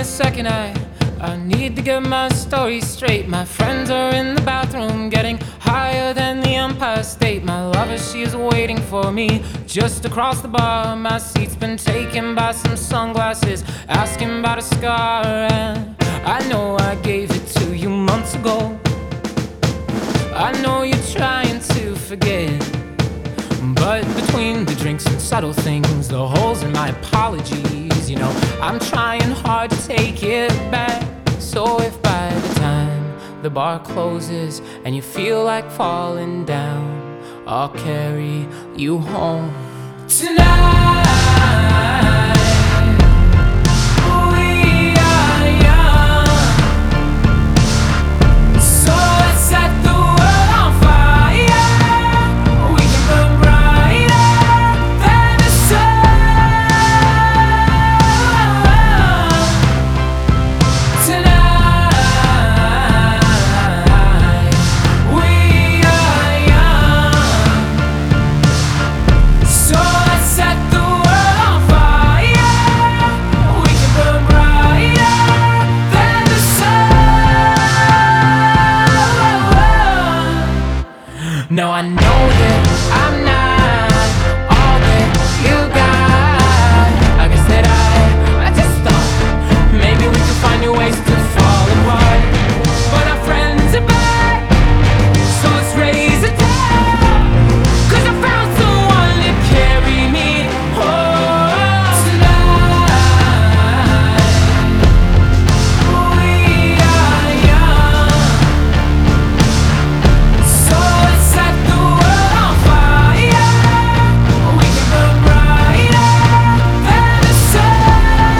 second, I need to get my story straight. My friends are in the bathroom getting higher than the Empire State. My lover, she is waiting for me just across the bar. My seat's been taken by some sunglasses asking about a scar. And I know I gave it to you months ago. I know you're trying to forget, but between the drinks and subtle things, the holes in my apologies, you know, I'm trying hard to take it back. So if by the time the bar closes and you feel like falling down, I'll carry you home tonight. No, I know that I'm not all that you got. I guess that I just thought maybe we could find new ways to fall apart. But our friends are back, so let's raise a toast, 'cause I found someone to carry me home tonight. We are young, so let's set the world on fire. We can burn brighter than the sun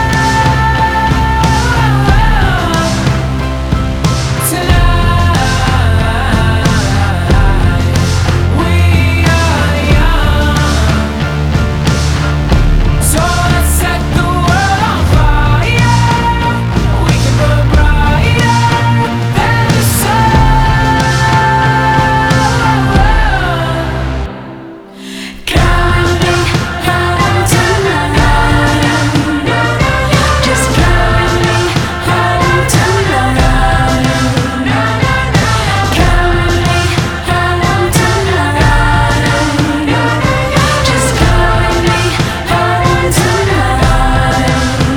tonight. We are young, so let's set the world on fire. We can burn brighter than the sun. Coming home tonight. Just coming home tonight. Coming home tonight. Just coming home tonight.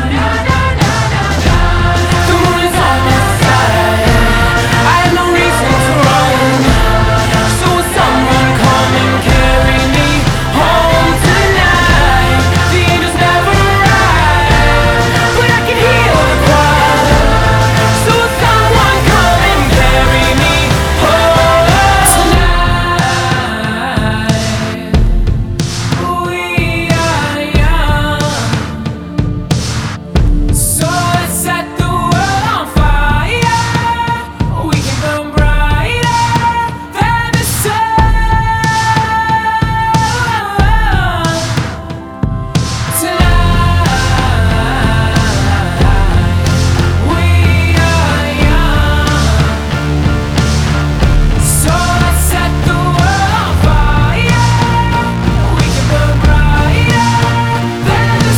The moon is on my side. I have no reason to run. So will someone come and carry me home tonight? The angels never arrive, but I can hear the choir. So will someone come and carry me home tonight? We are young, so let's set the world on fire. We can burn brighter than the sun tonight. We are young, so let's set the world on fire. We can burn brighter than the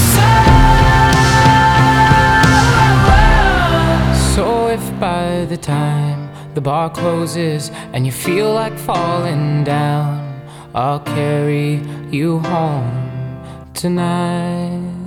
sun. So if by the time the bar closes and you feel like falling down, I'll carry you home tonight.